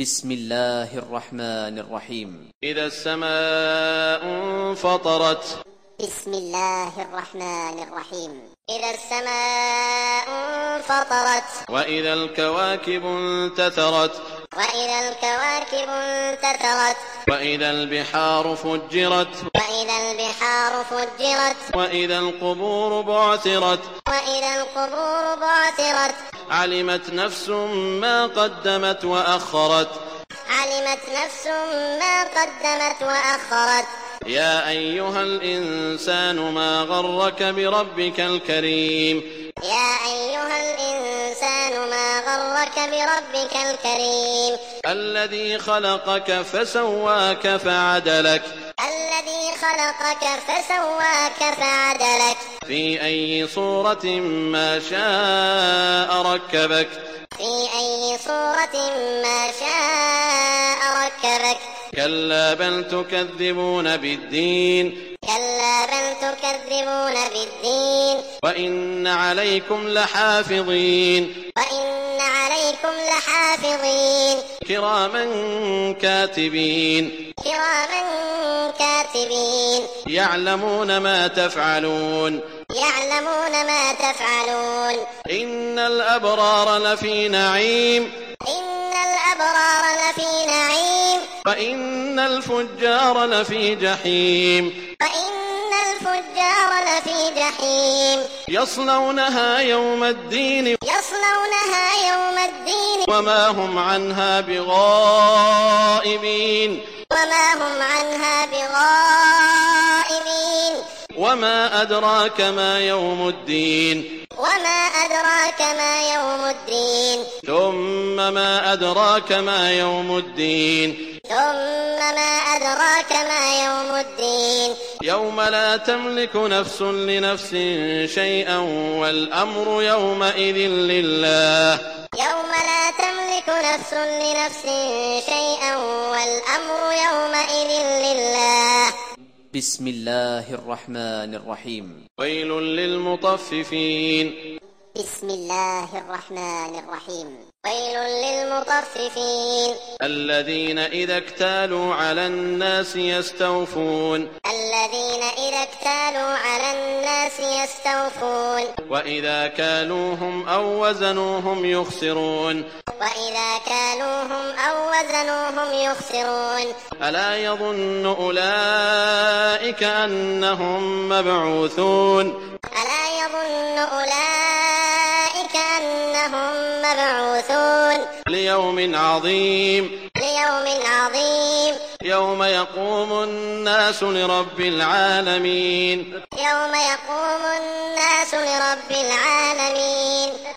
بسم الله الرحمن الرحيم. إذا السماء انفطرت. بسم الله الرحمن الرحيم. إذا السماء انفطرت. وإذا الكواكب انتثرت. وإذا الكواكب انتثرت. وإذا البحار فجرت. وإذا البحار فجرت. وإذا القبور بعثرت. وإذا القبور بعثرت. علمت نفس ما قدمت وأخرت. علمت نفس ما قدمت وأخرت. يا أيها الإنسان ما غرك بربك الكريم. يا أيها الإنسان ما غرك بربك الكريم. الذي خلقك فسواك فعدلك. الذي خلقك فسواك فعدلك. في أي صورة ما شاء ركبك. في أي صورة ما شاء ركبك. كلا بل تكذبون بالدين. كلا بل تكذبون بالدين. وإن عليكم لحافظين. وإن عليكم لحافظين. كراما كاتبين. كراما كاتبين. يعلمون ما تفعلون. يعلمون ما تفعلون. إن الأبرار لفي نعيم. إن الأبرار لفي نعيم. وإن الفجار لفي جحيم. وإن الفجار لفي جحيم. يصلونها يوم الدين. يصلونها يوم الدين. وما هم عنها بغائبين. وما هم عنها بغائبين. وما أدراك ما يوم الدين. وما أدراك ما يوم الدين. ثم ما أدراك ما يوم الدين. ثم ما أدراك ما يوم الدين. يوم لا تملك نفس لنفس شيئا والأمر يومئذ لله. يوم لا تملك نفس لنفس شيئا والأمر يومئذ لله. بسم الله الرحمن الرحيم. ويل للمطففين. بسم الله الرحمن الرحيم. ويل للمطففين. الذين إذا اكتالوا على الناس يستوفون. الذين إذا اكتالوا على الناس يستوفون. وإذا كالوهم أو وزنوهم يخسرون. وإذا كالوهم أو وزنوهم يخسرون. ألا يظن أولئك أنهم مبعوثون. ألا يظن أولئك أنهم مبعوثون. ليوم عظيم. ليوم عظيم. يوم يقوم الناس لرب العالمين. يوم يقوم الناس لرب العالمين.